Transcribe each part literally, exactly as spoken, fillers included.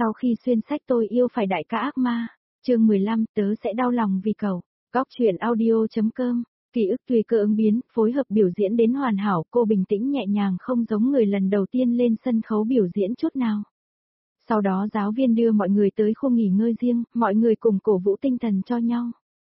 Sau khi xuyên sách tôi yêu phải đại ca ác ma, chương mười lăm, tớ sẽ đau lòng vì cậu. Góc truyện audio.com, ký ức tùy cơ ứng biến, phối hợp biểu diễn đến hoàn hảo, cô bình tĩnh nhẹ nhàng không giống người lần đầu tiên lên sân khấu biểu diễn chút nào. Sau đó giáo viên đưa mọi người tới khu nghỉ ngơi riêng, mọi người cùng cổ vũ tinh thần cho nhau.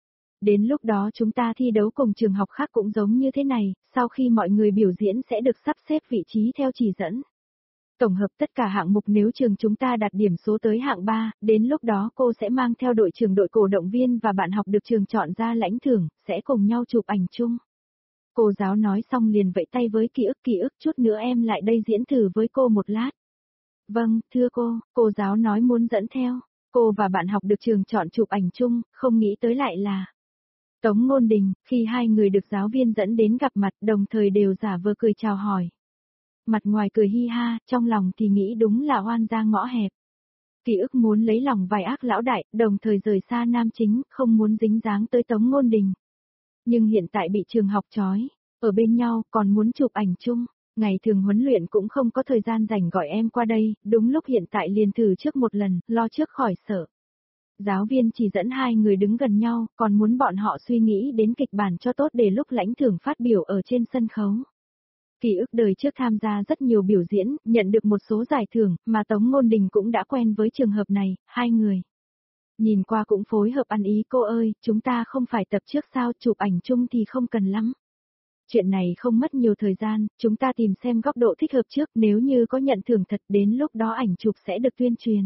Đến lúc đó chúng ta thi đấu cùng trường học khác cũng giống như thế này, sau khi mọi người biểu diễn sẽ được sắp xếp vị trí theo chỉ dẫn. Tổng hợp tất cả hạng mục nếu trường chúng ta đạt điểm số tới hạng ba, đến lúc đó cô sẽ mang theo đội trưởng đội cổ động viên và bạn học được trường chọn ra lãnh thưởng, sẽ cùng nhau chụp ảnh chung. Cô giáo nói xong liền vẫy tay với ký ức ký ức chút nữa em lại đây diễn thử với cô một lát. Vâng, thưa cô, cô giáo nói muốn dẫn theo. Cô và bạn học được trường chọn chụp ảnh chung, không nghĩ tới lại là Tống Ngôn Đình. Khi hai người được giáo viên dẫn đến gặp mặt đồng thời đều giả vờ cười chào hỏi. Mặt ngoài cười hi ha, trong lòng thì nghĩ đúng là oan gia ngõ hẹp. Ký ức muốn lấy lòng vài ác lão đại, đồng thời rời xa nam chính, không muốn dính dáng tới Tống Ngôn Đình. Nhưng hiện tại bị trường học trói, ở bên nhau còn muốn chụp ảnh chung, ngày thường huấn luyện cũng không có thời gian rảnh gọi em qua đây, đúng lúc hiện tại liền thử trước một lần, lo trước khỏi sợ. Giáo viên chỉ dẫn hai người đứng gần nhau, còn muốn bọn họ suy nghĩ đến kịch bản cho tốt để lúc lãnh thưởng phát biểu ở trên sân khấu. Ký ức đời trước tham gia rất nhiều biểu diễn, nhận được một số giải thưởng, mà Tống Ngôn Đình cũng đã quen với trường hợp này, hai người. Nhìn qua cũng phối hợp ăn ý cô ơi, chúng ta không phải tập trước sao, chụp ảnh chung thì không cần lắm. Chuyện này không mất nhiều thời gian, chúng ta tìm xem góc độ thích hợp trước, nếu như có nhận thưởng thật đến lúc đó ảnh chụp sẽ được tuyên truyền.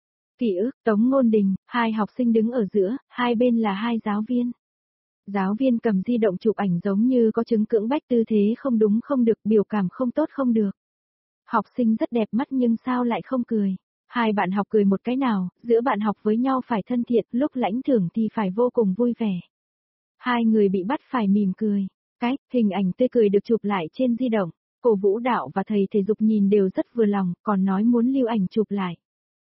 Ký ức, Tống Ngôn Đình, hai học sinh đứng ở giữa, hai bên là hai giáo viên. Giáo viên cầm di động chụp ảnh giống như có chứng cưỡng bách tư thế không đúng không được, biểu cảm không tốt không được. Học sinh rất đẹp mắt nhưng sao lại không cười. Hai bạn học cười một cái nào, giữa bạn học với nhau phải thân thiện, lúc lãnh thưởng thì phải vô cùng vui vẻ. Hai người bị bắt phải mỉm cười. Cái, hình ảnh tươi cười được chụp lại trên di động. Cô vũ đạo và thầy thể dục nhìn đều rất vừa lòng, còn nói muốn lưu ảnh chụp lại.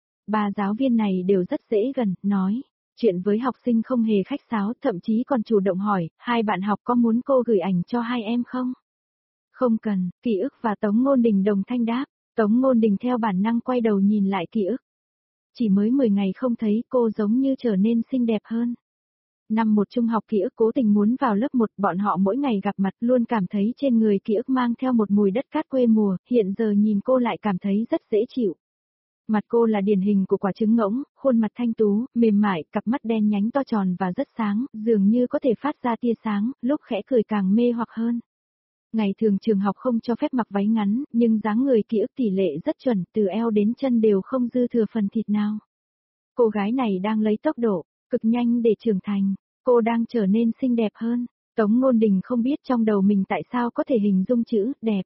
Ba giáo viên này đều rất dễ gần, nói. Chuyện với học sinh không hề khách sáo, thậm chí còn chủ động hỏi, hai bạn học có muốn cô gửi ảnh cho hai em không? Không cần, Ký ức và Tống Ngôn Đình đồng thanh đáp. Tống Ngôn Đình theo bản năng quay đầu nhìn lại Ký ức. Chỉ mới mười ngày không thấy cô giống như trở nên xinh đẹp hơn. Năm một trung học Ký ức cố tình muốn vào lớp một, bọn họ mỗi ngày gặp mặt luôn cảm thấy trên người Ký ức mang theo một mùi đất cát quê mùa, hiện giờ nhìn cô lại cảm thấy rất dễ chịu. Mặt cô là điển hình của quả trứng ngỗng, khuôn mặt thanh tú, mềm mại, cặp mắt đen nhánh to tròn và rất sáng, dường như có thể phát ra tia sáng, lúc khẽ cười càng mê hoặc hơn. Ngày thường trường học không cho phép mặc váy ngắn, nhưng dáng người Ký ức tỷ lệ rất chuẩn, từ eo đến chân đều không dư thừa phần thịt nào. Cô gái này đang lấy tốc độ cực nhanh để trưởng thành, cô đang trở nên xinh đẹp hơn. Tống Ngôn Đình không biết trong đầu mình tại sao có thể hình dung chữ đẹp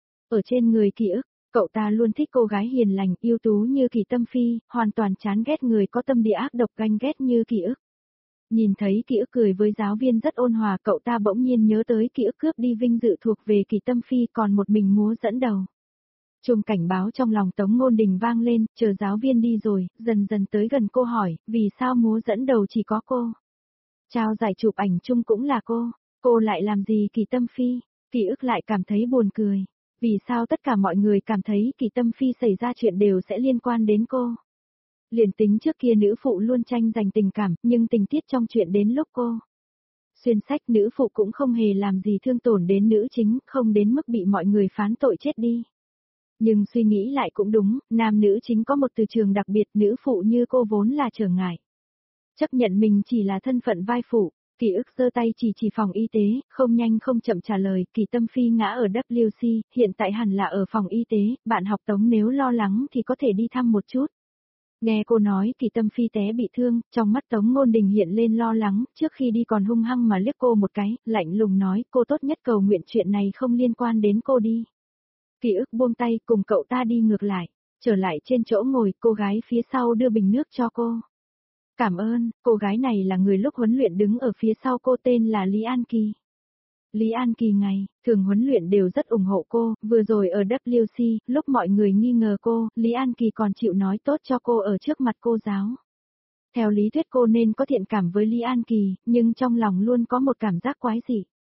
ở trên người Ký ức. Cậu ta luôn thích cô gái hiền lành, ưu tú như Kỳ Tâm Phi, hoàn toàn chán ghét người có tâm địa ác độc ganh ghét như Ký ức. Nhìn thấy Ký ức cười với giáo viên rất ôn hòa, cậu ta bỗng nhiên nhớ tới Ký ức cướp đi vinh dự thuộc về Kỳ Tâm Phi còn một mình múa dẫn đầu. Chuông cảnh báo trong lòng Tống Ngôn Đình vang lên, chờ giáo viên đi rồi, dần dần tới gần cô hỏi, vì sao múa dẫn đầu chỉ có cô? Trao giải chụp ảnh chung cũng là cô, cô lại làm gì Kỳ Tâm Phi? Ký ức lại cảm thấy buồn cười. Vì sao tất cả mọi người cảm thấy Kỳ Tâm Phi xảy ra chuyện đều sẽ liên quan đến cô? Liền tính trước kia nữ phụ luôn tranh giành tình cảm, nhưng tình tiết trong chuyện đến lúc cô xuyên sách nữ phụ cũng không hề làm gì thương tổn đến nữ chính, không đến mức bị mọi người phán tội chết đi. Nhưng suy nghĩ lại cũng đúng, nam nữ chính có một từ trường đặc biệt, nữ phụ như cô vốn là trở ngại. Chấp nhận mình chỉ là thân phận vai phụ. Ký ức giơ tay chỉ chỉ phòng y tế, không nhanh không chậm trả lời, Kỳ Tâm Phi ngã ở W C, hiện tại hẳn là ở phòng y tế, bạn học Tống nếu lo lắng thì có thể đi thăm một chút. Nghe cô nói Kỳ Tâm Phi té bị thương, trong mắt Tống Ngôn Đình hiện lên lo lắng, trước khi đi còn hung hăng mà liếc cô một cái, lạnh lùng nói, cô tốt nhất cầu nguyện chuyện này không liên quan đến cô đi. Ký ức buông tay cùng cậu ta đi ngược lại, trở lại trên chỗ ngồi, cô gái phía sau đưa bình nước cho cô. Cảm ơn, cô gái này là người lúc huấn luyện đứng ở phía sau cô, tên là Lý An Kỳ. Lý An Kỳ ngày thường huấn luyện đều rất ủng hộ cô, vừa rồi ở W C, lúc mọi người nghi ngờ cô, Lý An Kỳ còn chịu nói tốt cho cô ở trước mặt cô giáo. Theo lý thuyết cô nên có thiện cảm với Lý An Kỳ, nhưng trong lòng luôn có một cảm giác quái dị.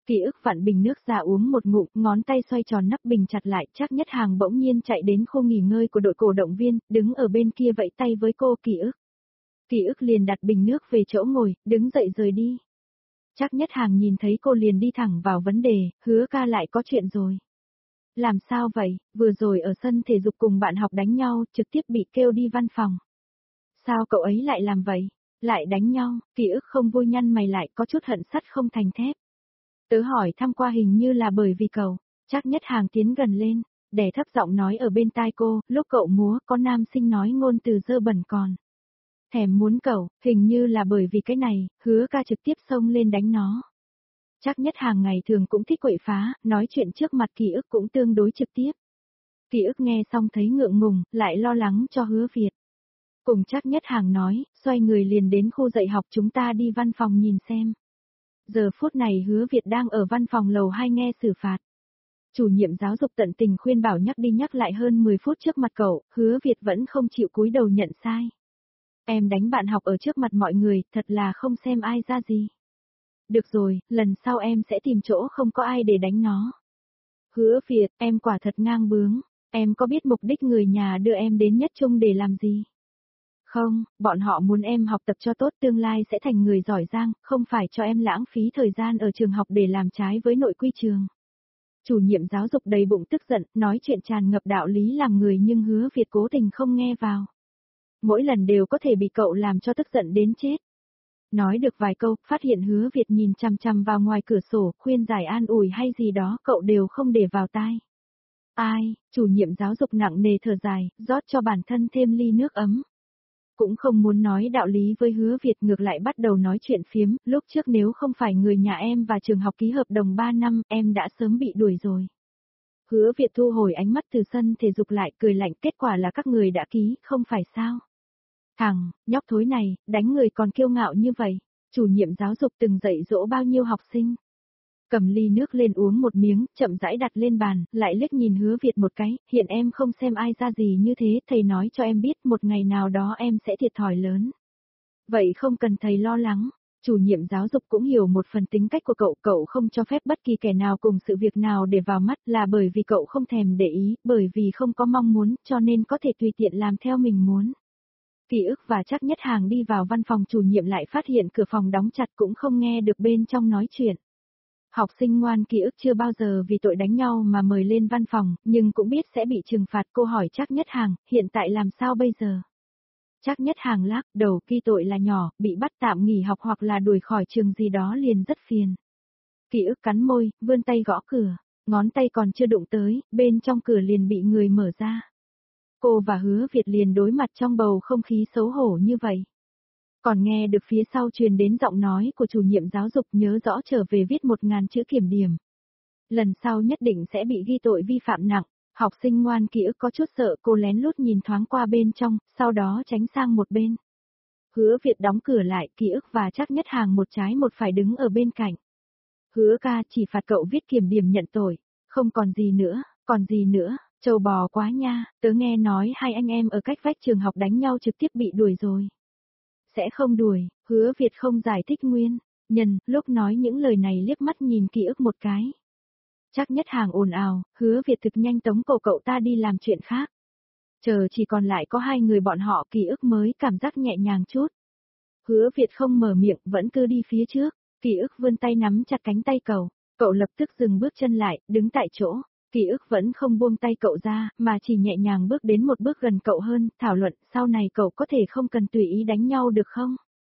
Ký ức vặn bình nước ra uống một ngụm, ngón tay xoay tròn nắp bình chặt lại, Trác Nhất Hàng bỗng nhiên chạy đến khu nghỉ ngơi của đội cổ động viên, đứng ở bên kia vẫy tay với cô Ký ức. Ký ức liền đặt bình nước về chỗ ngồi, đứng dậy rời đi. Trác Nhất Hàng nhìn thấy cô liền đi thẳng vào vấn đề, Hứa ca lại có chuyện rồi. Làm sao vậy, vừa rồi ở sân thể dục cùng bạn học đánh nhau, trực tiếp bị kêu đi văn phòng. Sao cậu ấy lại làm vậy? Lại đánh nhau, Ký ức không vui nhăn mày lại, có chút hận sắt không thành thép. Tớ hỏi thăm qua hình như là bởi vì cậu. Trác Nhất Hàng tiến gần lên, đè thấp giọng nói ở bên tai cô, lúc cậu múa có nam sinh nói ngôn từ dơ bẩn còn. Thèm muốn cậu, hình như là bởi vì cái này, Hứa ca trực tiếp xông lên đánh nó. Trác Nhất Hàng ngày thường cũng thích quậy phá, nói chuyện trước mặt Ký ức cũng tương đối trực tiếp. Ký ức nghe xong thấy ngượng ngùng, lại lo lắng cho Hứa Việt. Cùng Trác Nhất Hàng nói, xoay người liền đến khu dạy học chúng ta đi văn phòng nhìn xem. Giờ phút này Hứa Việt đang ở văn phòng lầu hai nghe xử phạt. Chủ nhiệm giáo dục tận tình khuyên bảo nhắc đi nhắc lại hơn mười phút trước mặt cậu, Hứa Việt vẫn không chịu cúi đầu nhận sai. Em đánh bạn học ở trước mặt mọi người, thật là không xem ai ra gì. Được rồi, lần sau em sẽ tìm chỗ không có ai để đánh nó. Hứa Việt, em quả thật ngang bướng, em có biết mục đích người nhà đưa em đến nhất trung để làm gì? Không, bọn họ muốn em học tập cho tốt tương lai sẽ thành người giỏi giang, không phải cho em lãng phí thời gian ở trường học để làm trái với nội quy trường. Chủ nhiệm giáo dục đầy bụng tức giận, nói chuyện tràn ngập đạo lý làm người nhưng Hứa Việt cố tình không nghe vào. Mỗi lần đều có thể bị cậu làm cho tức giận đến chết. Nói được vài câu, phát hiện Hứa Việt nhìn chằm chằm vào ngoài cửa sổ, khuyên giải an ủi hay gì đó cậu đều không để vào tai. Ai, chủ nhiệm giáo dục nặng nề thở dài, rót cho bản thân thêm ly nước ấm. Cũng không muốn nói đạo lý với Hứa Việt ngược lại bắt đầu nói chuyện phiếm, lúc trước nếu không phải người nhà em và trường học ký hợp đồng ba năm, em đã sớm bị đuổi rồi. Hứa Việt thu hồi ánh mắt từ sân thể dục lại cười lạnh, kết quả là các người đã ký, không phải sao? Thằng, nhóc thối này, đánh người còn kiêu ngạo như vậy, chủ nhiệm giáo dục từng dạy dỗ bao nhiêu học sinh. Cầm ly nước lên uống một miếng, chậm rãi đặt lên bàn, lại liếc nhìn Hứa Việt một cái, hiện em không xem ai ra gì như thế, thầy nói cho em biết một ngày nào đó em sẽ thiệt thòi lớn. Vậy không cần thầy lo lắng, chủ nhiệm giáo dục cũng hiểu một phần tính cách của cậu, cậu không cho phép bất kỳ kẻ nào cùng sự việc nào để vào mắt là bởi vì cậu không thèm để ý, bởi vì không có mong muốn, cho nên có thể tùy tiện làm theo mình muốn. Ký ức và Trác Nhất Hàng đi vào văn phòng chủ nhiệm lại phát hiện cửa phòng đóng chặt cũng không nghe được bên trong nói chuyện. Học sinh ngoan Ký ức chưa bao giờ vì tội đánh nhau mà mời lên văn phòng, nhưng cũng biết sẽ bị trừng phạt. Cô hỏi Trác Nhất Hàng, hiện tại làm sao bây giờ? Trác Nhất Hàng lắc đầu, ghi tội là nhỏ, bị bắt tạm nghỉ học hoặc là đuổi khỏi trường gì đó liền rất phiền. Ký ức cắn môi, vươn tay gõ cửa, ngón tay còn chưa đụng tới, bên trong cửa liền bị người mở ra. Cô và Hứa Việt liền đối mặt trong bầu không khí xấu hổ như vậy. Còn nghe được phía sau truyền đến giọng nói của chủ nhiệm giáo dục, nhớ rõ trở về viết một ngàn chữ kiểm điểm. Lần sau nhất định sẽ bị ghi tội vi phạm nặng. Học sinh ngoan Ký ức có chút sợ, cô lén lút nhìn thoáng qua bên trong, sau đó tránh sang một bên. Hứa Việt đóng cửa lại, Ký ức và Trác Nhất Hàng một trái một phải đứng ở bên cạnh. Hứa ca, chỉ phạt cậu viết kiểm điểm nhận tội, không còn gì nữa, còn gì nữa, trâu bò quá nha, tớ nghe nói hai anh em ở cách vách trường học đánh nhau trực tiếp bị đuổi rồi. Sẽ không đuổi, Hứa Việt không giải thích nguyên nhân, lúc nói những lời này liếc mắt nhìn Ký ức một cái. Trác Nhất Hàng ồn ào, Hứa Việt thực nhanh tống cổ cậu ta đi làm chuyện khác. Chờ chỉ còn lại có hai người bọn họ, Ký ức mới cảm giác nhẹ nhàng chút. Hứa Việt không mở miệng, vẫn cứ đi phía trước, Ký ức vươn tay nắm chặt cánh tay cậu, cậu lập tức dừng bước chân lại, đứng tại chỗ. Ký ức vẫn không buông tay cậu ra, mà chỉ nhẹ nhàng bước đến một bước gần cậu hơn, thảo luận, sau này cậu có thể không cần tùy ý đánh nhau được không?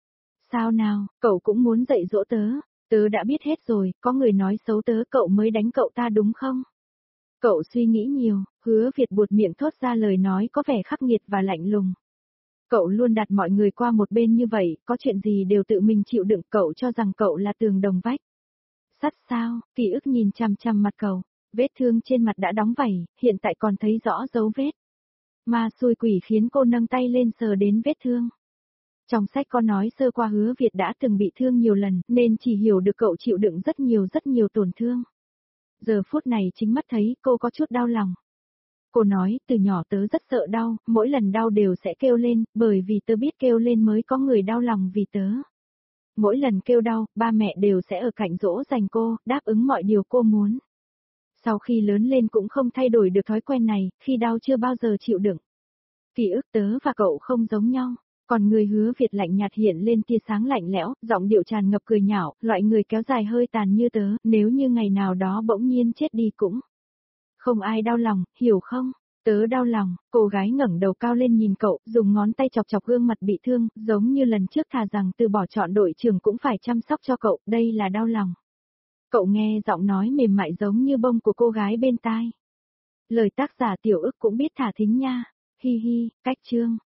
Sao nào, cậu cũng muốn dạy dỗ tớ, tớ đã biết hết rồi, có người nói xấu tớ cậu mới đánh cậu ta đúng không? Cậu suy nghĩ nhiều, Hứa Việt buột miệng thốt ra lời nói có vẻ khắc nghiệt và lạnh lùng. Cậu luôn đặt mọi người qua một bên như vậy, có chuyện gì đều tự mình chịu đựng, cậu cho rằng cậu là tường đồng vách. Sắt sao, Ký ức nhìn chằm chằm mặt cậu. Vết thương trên mặt đã đóng vảy, hiện tại còn thấy rõ dấu vết. Ma xui quỷ khiến cô nâng tay lên sờ đến vết thương. Trong sách có nói sơ qua Hứa Việt đã từng bị thương nhiều lần, nên chỉ hiểu được cậu chịu đựng rất nhiều rất nhiều tổn thương. Giờ phút này chính mắt thấy cô có chút đau lòng. Cô nói, từ nhỏ tớ rất sợ đau, mỗi lần đau đều sẽ kêu lên, bởi vì tớ biết kêu lên mới có người đau lòng vì tớ. mỗi lần kêu đau, ba mẹ đều sẽ ở cạnh dỗ dành cô, đáp ứng mọi điều cô muốn. Sau khi lớn lên cũng không thay đổi được thói quen này, khi đau chưa bao giờ chịu đựng. Ký ức tớ và cậu không giống nhau, còn người Hứa Việt lạnh nhạt hiện lên tia sáng lạnh lẽo, giọng điệu tràn ngập cười nhạo, loại người kéo dài hơi tàn như tớ, nếu như ngày nào đó bỗng nhiên chết đi cũng không ai đau lòng, hiểu không? Tớ đau lòng, cô gái ngẩng đầu cao lên nhìn cậu, dùng ngón tay chọc chọc gương mặt bị thương, giống như lần trước thà rằng từ bỏ chọn đội trưởng cũng phải chăm sóc cho cậu, đây là đau lòng. Cậu nghe giọng nói mềm mại giống như bông của cô gái bên tai. Lời tác giả Tiểu Ức cũng biết thả thính nha, hi hi, cách chương.